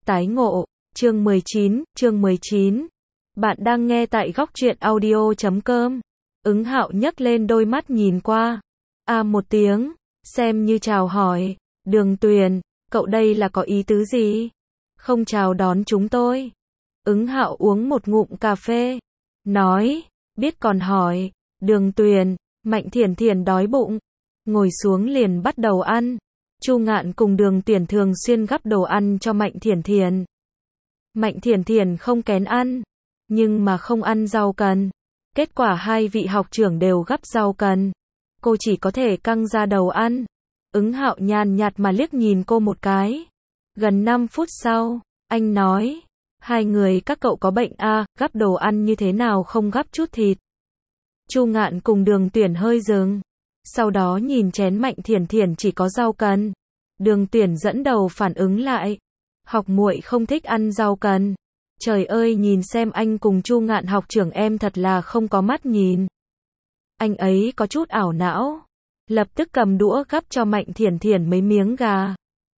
Tái ngộ, chương 19. Bạn đang nghe tại góc truyện audio.com. Ứng Hạo nhấc lên đôi mắt nhìn qua. Một tiếng, xem như chào hỏi. Đường Tuyền, cậu đây là có ý tứ gì? Không chào đón chúng tôi. Ứng Hạo uống một ngụm cà phê. Nói, biết còn hỏi. Đường Tuyền, Mạnh Thiển Thiển đói bụng. Ngồi xuống liền bắt đầu ăn. Chu Ngạn cùng Đường Tuyển thường xuyên gắp đồ ăn cho Mạnh Thiển Thiển. Mạnh Thiển Thiển không kén ăn, nhưng mà không ăn rau cần. Kết quả hai vị học trưởng đều gắp rau cần. Cô chỉ có thể căng ra đầu ăn. Ứng Hạo nhàn nhạt mà liếc nhìn cô một cái. Gần 5 phút sau, anh nói, hai người các cậu có bệnh à, gắp đồ ăn như thế nào không gắp chút thịt. Chu Ngạn cùng Đường Tuyển hơi dừng. Sau đó nhìn chén Mạnh Thiển Thiển chỉ có rau cần. Đường Tuyển dẫn đầu phản ứng lại. Học muội không thích ăn rau cần. Trời ơi, nhìn xem anh cùng Chu Ngạn học trưởng em thật là không có mắt nhìn. Anh ấy có chút ảo não. Lập tức cầm đũa gắp cho Mạnh Thiển Thiển mấy miếng gà.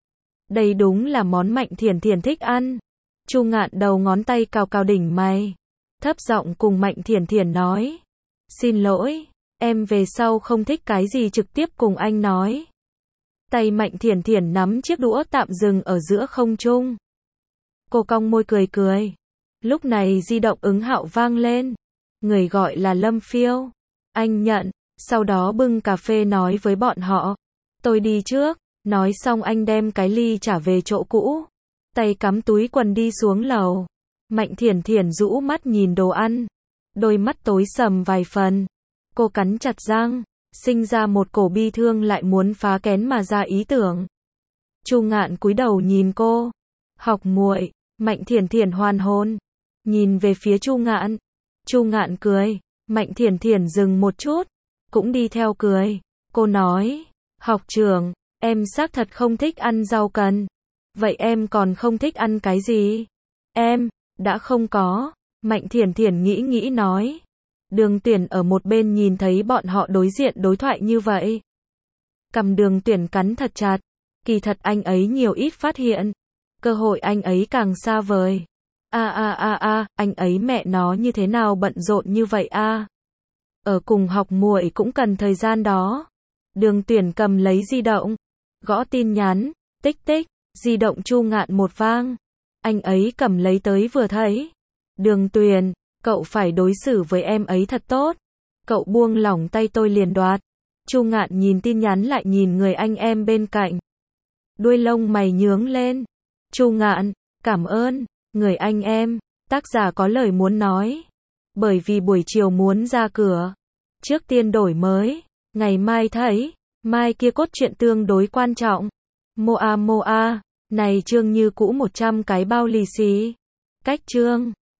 Đây đúng là món Mạnh Thiển Thiển thích ăn. Chu Ngạn đầu ngón tay cào cào đỉnh mày. Thấp giọng cùng Mạnh Thiển Thiển nói. Xin lỗi. Em về sau không thích cái gì trực tiếp cùng anh nói. Tay Mạnh Thiển Thiển nắm chiếc đũa tạm dừng ở giữa không trung. Cô cong môi cười cười. Lúc này di động Ứng Hạo vang lên. Người gọi là Lâm Phiêu. Anh nhận, sau đó bưng cà phê nói với bọn họ. Tôi đi trước. Nói xong anh đem cái ly trả về chỗ cũ. Tay cắm túi quần đi xuống lầu. Mạnh Thiển Thiển rũ mắt nhìn đồ ăn. Đôi mắt tối sầm vài phần. Cô cắn chặt răng, sinh ra một cổ bi thương lại muốn phá kén mà ra ý tưởng. Chu Ngạn cúi đầu nhìn cô. Học muội. Mạnh Thiển Thiển hoàn hồn. Nhìn về phía Chu Ngạn. Chu Ngạn cười. Mạnh Thiển Thiển dừng một chút. Cũng đi theo cười. Cô nói. Học trưởng, em xác thật không thích ăn rau cần. Vậy em còn không thích ăn cái gì? Em, đã không có. Mạnh Thiển Thiển nghĩ nói. Đường Tuyển ở một bên nhìn thấy bọn họ đối diện đối thoại như vậy. Cằm Đường Tuyển cắn thật chặt. Kỳ thật anh ấy nhiều ít phát hiện. Cơ hội anh ấy càng xa vời. Anh ấy mẹ nó như thế nào bận rộn như vậy a? Ở cùng học muội cũng cần thời gian đó. Đường Tuyển cầm lấy di động. Gõ tin nhắn. Tích tích. Di động Chu Ngạn một vang. Anh ấy cầm lấy tới vừa thấy. Đường Tuyển. Cậu phải đối xử với em ấy thật tốt. Cậu buông lỏng tay tôi liền đoạt. Chu Ngạn nhìn tin nhắn lại nhìn người anh em bên cạnh. Đuôi lông mày nhướng lên. Chu Ngạn, cảm ơn, người anh em. Tác giả có lời muốn nói. Bởi vì buổi chiều muốn ra cửa. Trước tiên đổi mới. Ngày mai thấy. Mai kia cốt truyện tương đối quan trọng. Moa. Này chương như cũ 100 cái bao lì xì. Cách chương.